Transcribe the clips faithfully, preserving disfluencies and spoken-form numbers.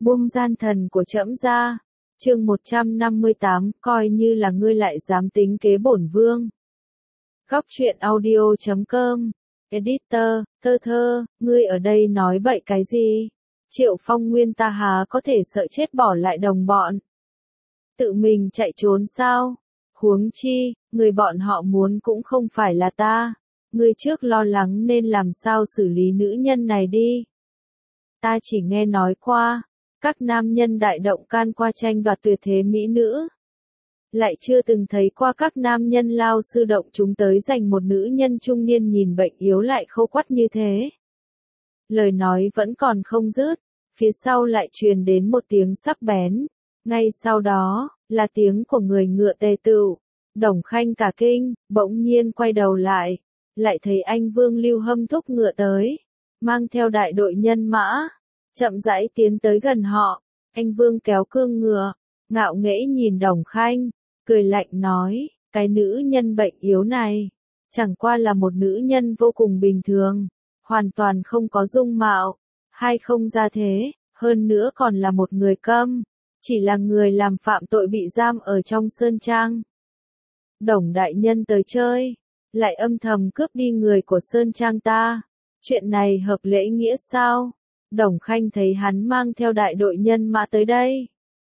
buông gian thần của trẫm ra. Chương một trăm năm mươi tám, coi như là ngươi lại dám tính kế bổn vương. Góc truyện audio chấm com. Editor, thơ thơ, ngươi ở đây nói bậy cái gì? Triệu Phong Nguyên ta há có thể sợ chết bỏ lại đồng bọn. Tự mình chạy trốn sao? Huống chi, người bọn họ muốn cũng không phải là ta. Ngươi trước lo lắng nên làm sao xử lý nữ nhân này đi. Ta chỉ nghe nói qua, các nam nhân đại động can qua tranh đoạt tuyệt thế mỹ nữ. Lại chưa từng thấy qua các nam nhân lao sư động chúng tới giành một nữ nhân trung niên nhìn bệnh yếu lại khâu quắt như thế. Lời nói vẫn còn không dứt, phía sau lại truyền đến một tiếng sắc bén. Ngay sau đó, là tiếng của người ngựa tề tựu. Đồng Khanh cả kinh, bỗng nhiên quay đầu lại. Lại thấy anh Vương Lưu Hâm thúc ngựa tới. Mang theo đại đội nhân mã. Chậm rãi tiến tới gần họ. Anh Vương kéo cương ngựa. Ngạo nghễ nhìn Đồng Khanh. Cười lạnh nói, cái nữ nhân bệnh yếu này. Chẳng qua là một nữ nhân vô cùng bình thường. Hoàn toàn không có dung mạo. Hay không ra thế. Hơn nữa còn là một người câm. Chỉ là người làm phạm tội bị giam ở trong sơn trang. Đồng đại nhân tới chơi. Lại âm thầm cướp đi người của sơn trang ta. Chuyện này hợp lễ nghĩa sao? Đồng Khanh thấy hắn mang theo đại đội nhân mã tới đây.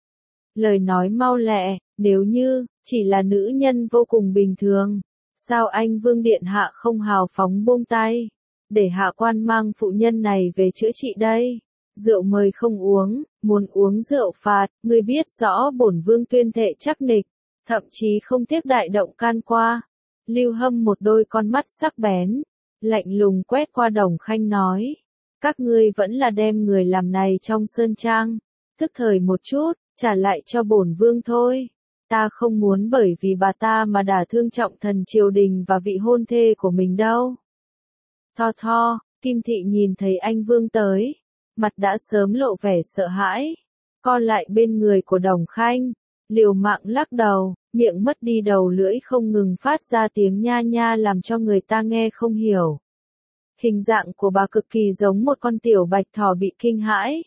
Lời nói mau lẹ, nếu như, chỉ là nữ nhân vô cùng bình thường. Sao anh Vương Điện Hạ không hào phóng buông tay. Để hạ quan mang phụ nhân này về chữa trị đây. Rượu mời không uống, muốn uống rượu phạt, ngươi biết rõ bổn vương tuyên thệ chắc nịch. Thậm chí không tiếc đại động can qua. Lưu Hâm một đôi con mắt sắc bén. Lạnh lùng quét qua Đồng Khanh nói. Các ngươi vẫn là đem người làm này trong sơn trang. Thức thời một chút, trả lại cho bổn vương thôi. Ta không muốn bởi vì bà ta mà đả thương trọng thần triều đình và vị hôn thê của mình đâu. Tho tho, Kim Thị nhìn thấy anh Vương tới. Mặt đã sớm lộ vẻ sợ hãi. Co lại bên người của Đồng Khanh. Liều mạng lắc đầu, miệng mất đi đầu lưỡi không ngừng phát ra tiếng nha nha làm cho người ta nghe không hiểu. Hình dạng của bà cực kỳ giống một con tiểu bạch thỏ bị kinh hãi.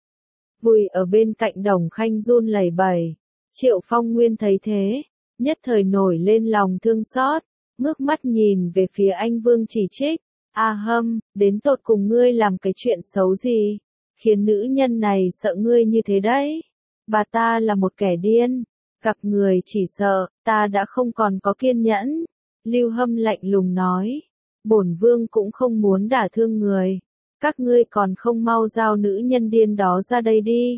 Vùi ở bên cạnh Đồng Khanh run lẩy bẩy. Triệu Phong Nguyên thấy thế, nhất thời nổi lên lòng thương xót, ngước mắt nhìn về phía anh Vương chỉ trích. A Hâm, đến tột cùng ngươi làm cái chuyện xấu gì, khiến nữ nhân này sợ ngươi như thế đấy. Bà ta là một kẻ điên, gặp người chỉ sợ, ta đã không còn có kiên nhẫn. Lưu Hâm lạnh lùng nói, bổn vương cũng không muốn đả thương người. Các ngươi còn không mau giao nữ nhân điên đó ra đây đi.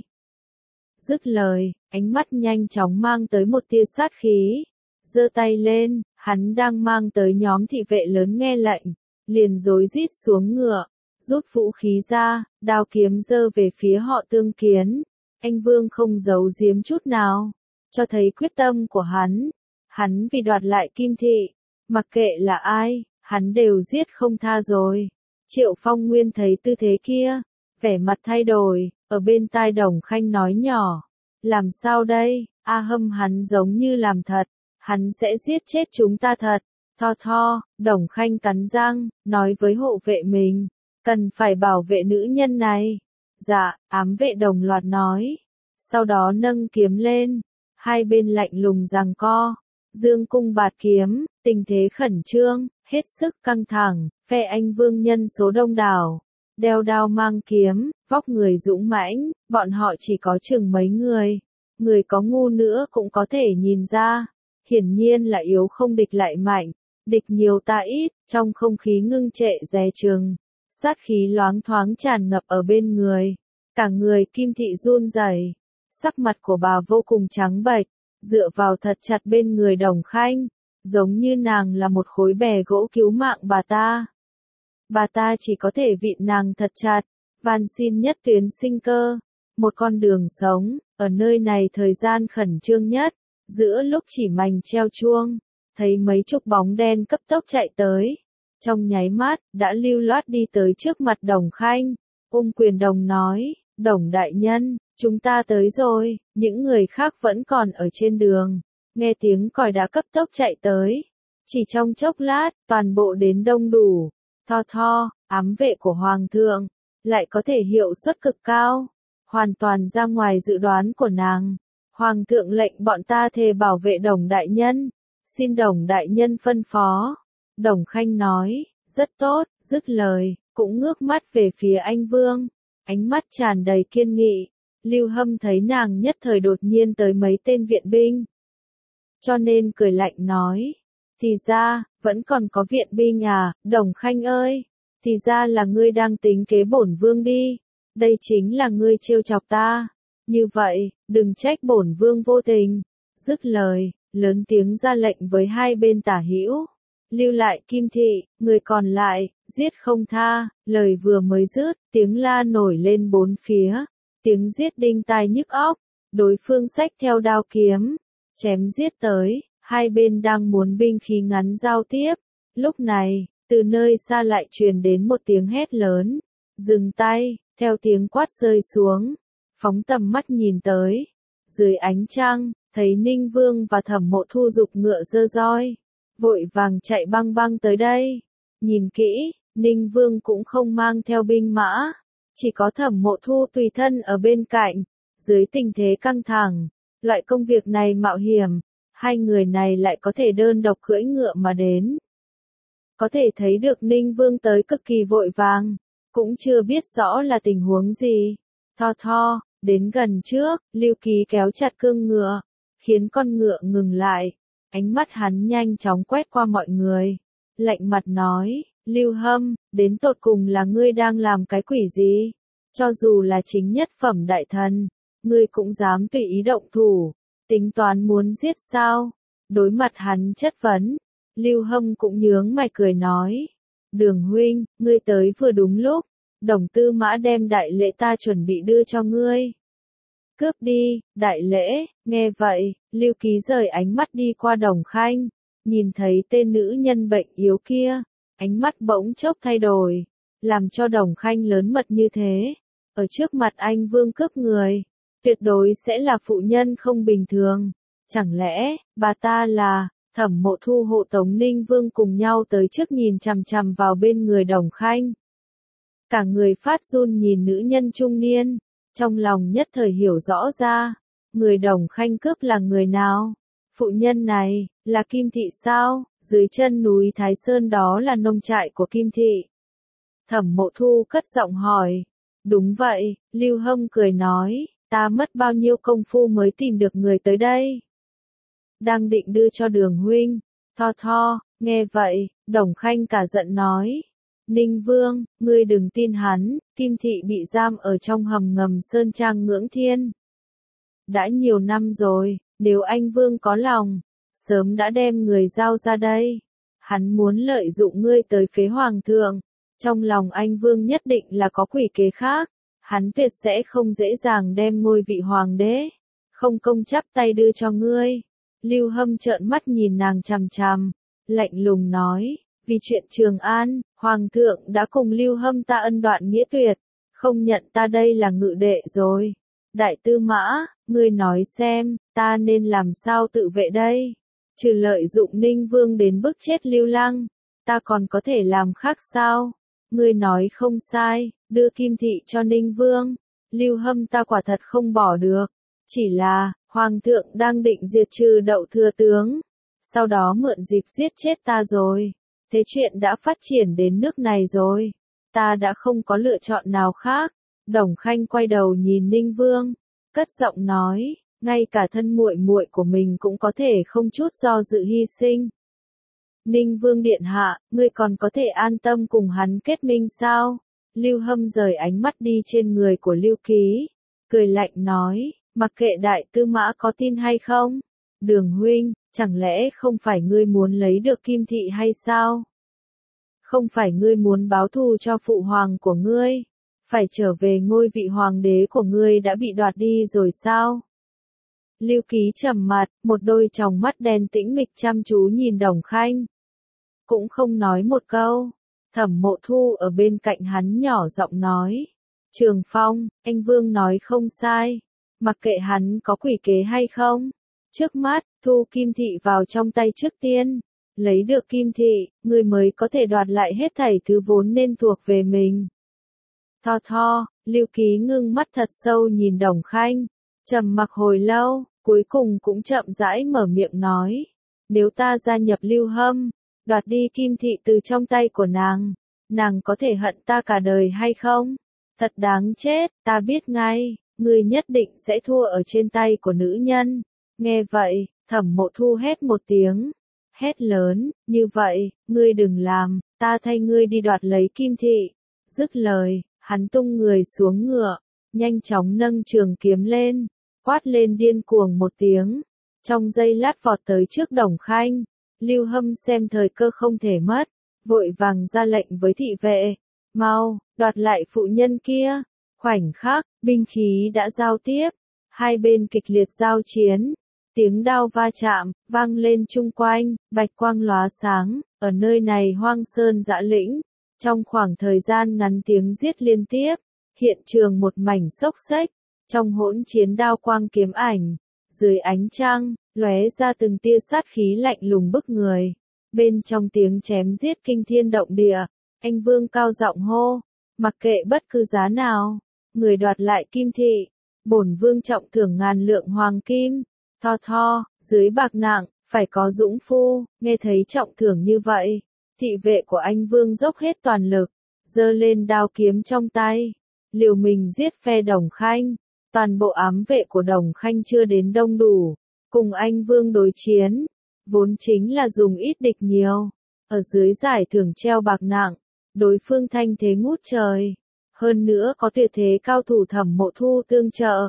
Dứt lời, ánh mắt nhanh chóng mang tới một tia sát khí. Giơ tay lên, hắn đang mang tới nhóm thị vệ lớn nghe lệnh. Liền rối rít xuống ngựa, rút vũ khí ra, đao kiếm giơ về phía họ Tương Kiến. Anh Vương không giấu giếm chút nào, cho thấy quyết tâm của hắn. Hắn vì đoạt lại Kim Thị, mặc kệ là ai, hắn đều giết không tha rồi. Triệu Phong Nguyên thấy tư thế kia, vẻ mặt thay đổi, ở bên tai Đồng Khanh nói nhỏ. Làm sao đây, A Hâm hắn giống như làm thật, hắn sẽ giết chết chúng ta thật. Tho tho, Đồng Khanh cắn răng, nói với hộ vệ mình, cần phải bảo vệ nữ nhân này. Dạ, ám vệ đồng loạt nói. Sau đó nâng kiếm lên, hai bên lạnh lùng giằng co, dương cung bạt kiếm, tình thế khẩn trương, hết sức căng thẳng, phe anh Vương nhân số đông đảo, đeo đao mang kiếm, vóc người dũng mãnh, bọn họ chỉ có chừng mấy người, người có ngu nữa cũng có thể nhìn ra, hiển nhiên là yếu không địch lại mạnh. Địch nhiều ta ít, trong không khí ngưng trệ dè chừng, sát khí loáng thoáng tràn ngập ở bên người. Cả người Kim Thị run rẩy, sắc mặt của bà vô cùng trắng bệch, dựa vào thật chặt bên người Đồng Khanh, giống như nàng là một khối bè gỗ cứu mạng bà ta. Bà ta chỉ có thể vịn nàng thật chặt, van xin nhất tuyến sinh cơ, một con đường sống, ở nơi này thời gian khẩn trương nhất, giữa lúc chỉ mành treo chuông. Thấy mấy chục bóng đen cấp tốc chạy tới. Trong nháy mắt, đã lưu loát đi tới trước mặt Đồng Khanh. Ung Quyền Đồng nói, Đồng đại nhân, chúng ta tới rồi, những người khác vẫn còn ở trên đường. Nghe tiếng còi đã cấp tốc chạy tới. Chỉ trong chốc lát, toàn bộ đến đông đủ. Tho tho, ám vệ của Hoàng thượng, lại có thể hiệu suất cực cao. hoàn toàn ra ngoài dự đoán của nàng. Hoàng thượng lệnh bọn ta thề bảo vệ Đồng đại nhân, xin Đồng đại nhân phân phó. Đồng Khanh nói, rất tốt, dứt lời, cũng ngước mắt về phía anh Vương, ánh mắt tràn đầy kiên nghị. Lưu Hâm thấy nàng nhất thời đột nhiên tới mấy tên viện binh, cho nên cười lạnh nói, thì ra, vẫn còn có viện binh à, Đồng Khanh ơi, thì ra là ngươi đang tính kế bổn vương đi, đây chính là ngươi trêu chọc ta, như vậy, đừng trách bổn vương vô tình. Dứt lời, lớn tiếng ra lệnh với hai bên tả hữu, lưu lại Kim Thị, người còn lại, giết không tha. Lời vừa mới dứt, tiếng la nổi lên bốn phía, tiếng giết đinh tai nhức óc, đối phương xách theo đao kiếm, chém giết tới, hai bên đang muốn binh khí ngắn giao tiếp. Lúc này, từ nơi xa lại truyền đến một tiếng hét lớn, dừng tay, theo tiếng quát rơi xuống, phóng tầm mắt nhìn tới, dưới ánh trăng, thấy Ninh Vương và Thẩm Mộ Thu giục ngựa giơ roi, vội vàng chạy băng băng tới đây. Nhìn kỹ, Ninh Vương cũng không mang theo binh mã, chỉ có Thẩm Mộ Thu tùy thân ở bên cạnh. Dưới tình thế căng thẳng, loại công việc này mạo hiểm, hai người này lại có thể đơn độc cưỡi ngựa mà đến. Có thể thấy được Ninh Vương tới cực kỳ vội vàng, cũng chưa biết rõ là tình huống gì. Tho tho, đến gần trước, Lưu Ký kéo chặt cương ngựa, khiến con ngựa ngừng lại. Ánh mắt hắn nhanh chóng quét qua mọi người, lạnh mặt nói, Lưu Hâm, đến tột cùng là ngươi đang làm cái quỷ gì? Cho dù là chính nhất phẩm đại thần, ngươi cũng dám tùy ý động thủ, tính toán muốn giết sao? Đối mặt hắn chất vấn, Lưu Hâm cũng nhướng mày cười nói, Đường huynh, ngươi tới vừa đúng lúc, Đồng tư mã đem đại lễ ta chuẩn bị đưa cho ngươi. Cướp đi, đại lễ. Nghe vậy, Lưu Ký rời ánh mắt đi qua Đồng Khanh, nhìn thấy tên nữ nhân bệnh yếu kia, ánh mắt bỗng chốc thay đổi, làm cho Đồng Khanh lớn mật như thế, ở trước mặt anh Vương cướp người, tuyệt đối sẽ là phụ nhân không bình thường. Chẳng lẽ, bà ta là Thẩm Mộ Thu hộ tống Ninh Vương cùng nhau tới trước nhìn chằm chằm vào bên người Đồng Khanh. Cả người phát run nhìn nữ nhân trung niên, trong lòng nhất thời hiểu rõ ra, người Đồng Khanh cướp là người nào? Phụ nhân này, là Kim Thị sao? Dưới chân núi Thái Sơn đó là nông trại của Kim Thị. Thẩm Mộ Thu cất giọng hỏi. Đúng vậy, Lưu Hâm cười nói, ta mất bao nhiêu công phu mới tìm được người tới đây. Đang định đưa cho Đường huynh. Tho tho, nghe vậy, Đồng Khanh cả giận nói. Ninh Vương, ngươi đừng tin hắn, Kim Thị bị giam ở trong hầm ngầm Sơn Trang Ngưỡng Thiên. Đã nhiều năm rồi, nếu anh Vương có lòng, sớm đã đem người giao ra đây. Hắn muốn lợi dụng ngươi tới phế hoàng thượng, trong lòng anh Vương nhất định là có quỷ kế khác, hắn tuyệt sẽ không dễ dàng đem ngôi vị hoàng đế, không công chắp tay đưa cho ngươi. Lưu Hâm trợn mắt nhìn nàng chằm chằm, lạnh lùng nói, vì chuyện Trường An, Hoàng thượng đã cùng Lưu Hâm ta ân đoạn nghĩa tuyệt, không nhận ta đây là ngự đệ rồi. Đại tư mã, ngươi nói xem, ta nên làm sao tự vệ đây? Trừ lợi dụng Ninh Vương đến bức chết Lưu Lăng, ta còn có thể làm khác sao? Ngươi nói không sai, đưa Kim Thị cho Ninh Vương, Lưu Hâm ta quả thật không bỏ được. Chỉ là, Hoàng thượng đang định diệt trừ Đậu thừa tướng, sau đó mượn dịp giết chết ta rồi. Thế chuyện đã phát triển đến nước này rồi, ta đã không có lựa chọn nào khác. Đồng Khanh quay đầu nhìn Ninh Vương, cất giọng nói, ngay cả thân muội muội của mình cũng có thể không chút do dự hy sinh. Ninh Vương điện hạ, ngươi còn có thể an tâm cùng hắn kết minh sao? Lưu Hâm rời ánh mắt đi trên người của Lưu Ký, cười lạnh nói, mặc kệ đại tư mã có tin hay không. Đường huynh, chẳng lẽ không phải ngươi muốn lấy được Kim Thị hay sao? Không phải ngươi muốn báo thù cho phụ hoàng của ngươi, phải trở về ngôi vị hoàng đế của ngươi đã bị đoạt đi rồi sao? Lưu Ký trầm mặt, một đôi tròng mắt đen tĩnh mịch chăm chú nhìn Đồng Khanh, cũng không nói một câu. Thẩm Mộ Thu ở bên cạnh hắn nhỏ giọng nói, Trường Phong, anh Vương nói không sai, mặc kệ hắn có quỷ kế hay không, trước mắt, thu Kim Thị vào trong tay trước tiên, lấy được Kim Thị, người mới có thể đoạt lại hết thảy thứ vốn nên thuộc về mình. Tho tho, Lưu Ký ngưng mắt thật sâu nhìn Đồng Khanh, trầm mặc hồi lâu, cuối cùng cũng chậm rãi mở miệng nói, nếu ta gia nhập Lưu Hâm, đoạt đi Kim Thị từ trong tay của nàng, nàng có thể hận ta cả đời hay không? Thật đáng chết, ta biết ngay, ngươi nhất định sẽ thua ở trên tay của nữ nhân. Nghe vậy, Thẩm Mộ Thu hét một tiếng, hét lớn, như vậy, ngươi đừng làm, ta thay ngươi đi đoạt lấy Kim Thị. Dứt lời, hắn tung người xuống ngựa, nhanh chóng nâng trường kiếm lên, quát lên điên cuồng một tiếng, trong giây lát vọt tới trước Đồng Khanh. Lưu Hâm xem thời cơ không thể mất, vội vàng ra lệnh với thị vệ, mau, đoạt lại phụ nhân kia. Khoảnh khắc, binh khí đã giao tiếp, hai bên kịch liệt giao chiến, tiếng đao va chạm, vang lên chung quanh, bạch quang lóa sáng, ở nơi này hoang sơn dã lĩnh, trong khoảng thời gian ngắn tiếng giết liên tiếp, hiện trường một mảnh xốc xếch, trong hỗn chiến đao quang kiếm ảnh, dưới ánh trăng, lóe ra từng tia sát khí lạnh lùng bức người, bên trong tiếng chém giết kinh thiên động địa, anh Vương cao giọng hô, mặc kệ bất cứ giá nào, người đoạt lại Kim Thị, bổn Vương trọng thưởng ngàn lượng hoàng kim. Tho tho, dưới bạc nặng, phải có dũng phu. Nghe thấy trọng thưởng như vậy, thị vệ của anh Vương dốc hết toàn lực, giơ lên đao kiếm trong tay, liều mình giết phe Đồng Khanh. Toàn bộ ám vệ của Đồng Khanh chưa đến đông đủ, cùng anh Vương đối chiến, vốn chính là dùng ít địch nhiều. Ở dưới giải thưởng treo bạc nặng, đối phương thanh thế ngút trời, hơn nữa có tuyệt thế cao thủ Thẩm Mộ Thu tương trợ.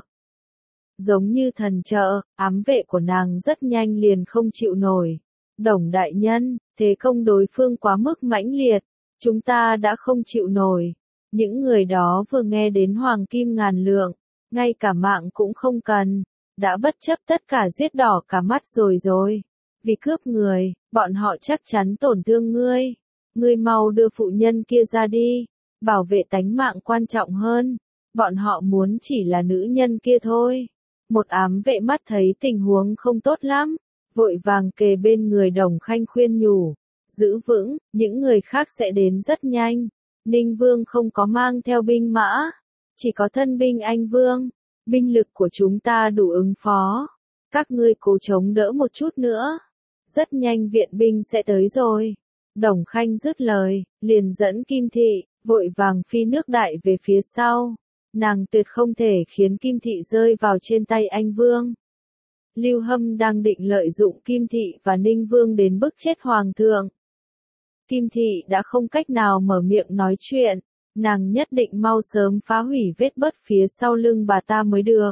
Giống như thần trợ, ám vệ của nàng rất nhanh liền không chịu nổi. Đồng đại nhân, thế công đối phương quá mức mãnh liệt, chúng ta đã không chịu nổi. Những người đó vừa nghe đến hoàng kim ngàn lượng, ngay cả mạng cũng không cần, đã bất chấp tất cả giết đỏ cả mắt rồi rồi. Vì cướp người, bọn họ chắc chắn tổn thương ngươi. Ngươi mau đưa phụ nhân kia ra đi, bảo vệ tánh mạng quan trọng hơn. Bọn họ muốn chỉ là nữ nhân kia thôi. Một ám vệ mắt thấy tình huống không tốt lắm, vội vàng kề bên người Đồng Khanh khuyên nhủ, giữ vững, những người khác sẽ đến rất nhanh. Ninh Vương không có mang theo binh mã, chỉ có thân binh anh Vương, binh lực của chúng ta đủ ứng phó. Các ngươi cố chống đỡ một chút nữa, rất nhanh viện binh sẽ tới rồi. Đồng Khanh dứt lời, liền dẫn Kim Thị, vội vàng phi nước đại về phía sau. Nàng tuyệt không thể khiến Kim Thị rơi vào trên tay anh Vương. Lưu Hâm đang định lợi dụng Kim Thị và Ninh Vương đến bức chết Hoàng thượng. Kim Thị đã không cách nào mở miệng nói chuyện, nàng nhất định mau sớm phá hủy vết bớt phía sau lưng bà ta mới được.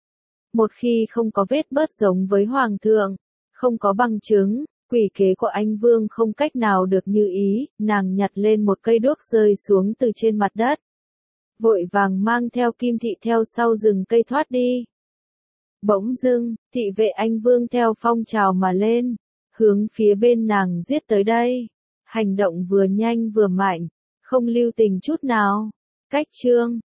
Một khi không có vết bớt giống với Hoàng thượng, không có bằng chứng, quỷ kế của anh Vương không cách nào được như ý, nàng nhặt lên một cây đuốc rơi xuống từ trên mặt đất. Vội vàng mang theo Kim Thị theo sau rừng cây thoát đi. Bỗng dưng, thị vệ anh Vương theo phong trào mà lên, hướng phía bên nàng giết tới đây. Hành động vừa nhanh vừa mạnh, không lưu tình chút nào. Cách chương